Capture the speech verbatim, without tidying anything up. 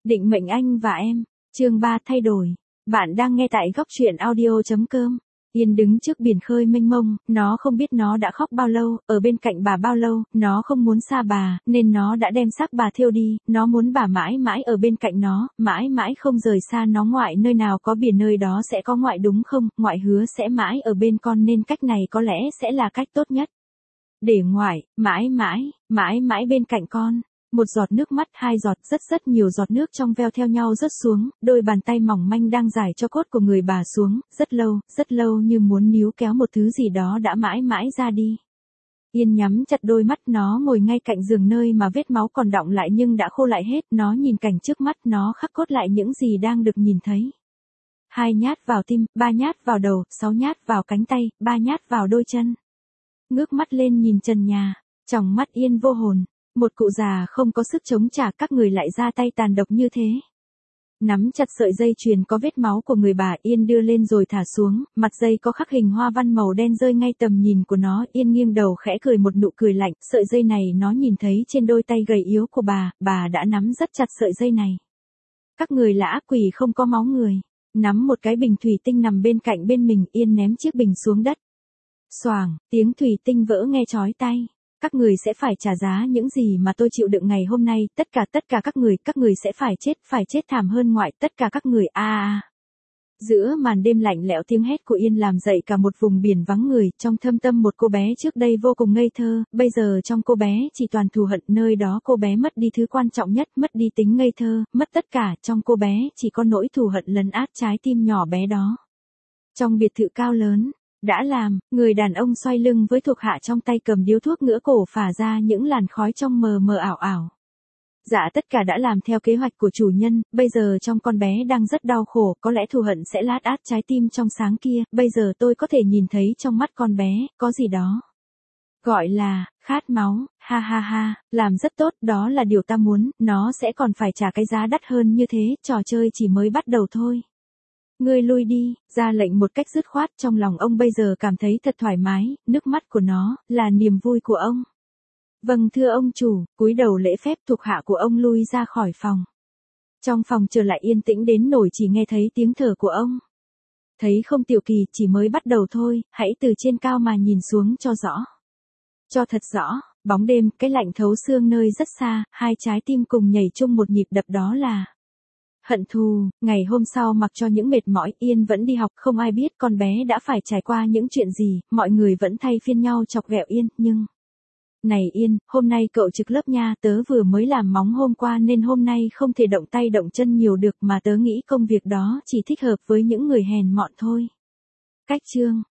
Định mệnh anh và em, chương ba thay đổi. Bạn đang nghe tại góc truyện audio.com. Yên đứng trước biển khơi mênh mông, nó không biết nó đã khóc bao lâu, ở bên cạnh bà bao lâu, nó không muốn xa bà, nên nó đã đem xác bà thiêu đi, nó muốn bà mãi mãi ở bên cạnh nó, mãi mãi không rời xa nó. Ngoại nơi nào có biển nơi đó sẽ có ngoại đúng không, ngoại hứa sẽ mãi ở bên con nên cách này có lẽ sẽ là cách tốt nhất. Để ngoại, mãi mãi, mãi mãi bên cạnh con. Một giọt nước mắt, hai giọt, rất rất nhiều giọt nước trong veo theo nhau rớt xuống, đôi bàn tay mỏng manh đang giải cho cốt của người bà xuống, rất lâu, rất lâu như muốn níu kéo một thứ gì đó đã mãi mãi ra đi. Yên nhắm chặt đôi mắt, nó ngồi ngay cạnh giường nơi mà vết máu còn đọng lại nhưng đã khô lại hết, nó nhìn cảnh trước mắt, nó khắc cốt lại những gì đang được nhìn thấy. Hai nhát vào tim, ba nhát vào đầu, sáu nhát vào cánh tay, ba nhát vào đôi chân. Ngước mắt lên nhìn trần nhà, tròng mắt Yên vô hồn. Một cụ già không có sức chống trả, các người lại ra tay tàn độc như thế. Nắm chặt sợi dây chuyền có vết máu của người bà, Yên đưa lên rồi thả xuống, mặt dây có khắc hình hoa văn màu đen rơi ngay tầm nhìn của nó. Yên nghiêng đầu khẽ cười một nụ cười lạnh, sợi dây này nó nhìn thấy trên đôi tay gầy yếu của bà, bà đã nắm rất chặt sợi dây này. Các người là ác quỷ không có máu người. Nắm một cái bình thủy tinh nằm bên cạnh bên mình, Yên ném chiếc bình xuống đất. Xoàng, tiếng thủy tinh vỡ nghe chói tai. Các người sẽ phải trả giá những gì mà tôi chịu đựng ngày hôm nay, tất cả tất cả các người, các người sẽ phải chết, phải chết thảm hơn ngoại, tất cả các người, a a. Giữa màn đêm lạnh lẽo, tiếng hét của Yên làm dậy cả một vùng biển vắng người, trong thâm tâm một cô bé trước đây vô cùng ngây thơ, bây giờ trong cô bé chỉ toàn thù hận, nơi đó cô bé mất đi thứ quan trọng nhất, mất đi tính ngây thơ, mất tất cả, trong cô bé chỉ có nỗi thù hận lấn át trái tim nhỏ bé đó. Trong biệt thự cao lớn, đã làm, người đàn ông xoay lưng với thuộc hạ trong tay cầm điếu thuốc ngửa cổ phả ra những làn khói trong mờ mờ ảo ảo. Dạ tất cả đã làm theo kế hoạch của chủ nhân, bây giờ trong con bé đang rất đau khổ, có lẽ thù hận sẽ lát át trái tim trong sáng kia, bây giờ tôi có thể nhìn thấy trong mắt con bé, có gì đó. Gọi là, khát máu, ha ha ha, làm rất tốt, đó là điều ta muốn, nó sẽ còn phải trả cái giá đắt hơn như thế, trò chơi chỉ mới bắt đầu thôi. Ngươi lui đi, ra lệnh một cách dứt khoát, trong lòng ông bây giờ cảm thấy thật thoải mái, nước mắt của nó, là niềm vui của ông. Vâng thưa ông chủ, cúi đầu lễ phép, thuộc hạ của ông lui ra khỏi phòng. Trong phòng trở lại yên tĩnh đến nỗi chỉ nghe thấy tiếng thở của ông. Thấy không Tiểu Kỳ, chỉ mới bắt đầu thôi, hãy từ trên cao mà nhìn xuống cho rõ. Cho thật rõ, bóng đêm, cái lạnh thấu xương nơi rất xa, hai trái tim cùng nhảy chung một nhịp đập, đó là hận thù. Ngày hôm sau mặc cho những mệt mỏi, Yên vẫn đi học, không ai biết con bé đã phải trải qua những chuyện gì, mọi người vẫn thay phiên nhau chọc ghẹo Yên, nhưng... Này Yên, hôm nay cậu trực lớp nha, tớ vừa mới làm móng hôm qua nên hôm nay không thể động tay động chân nhiều được, mà tớ nghĩ công việc đó chỉ thích hợp với những người hèn mọn thôi. Cách chương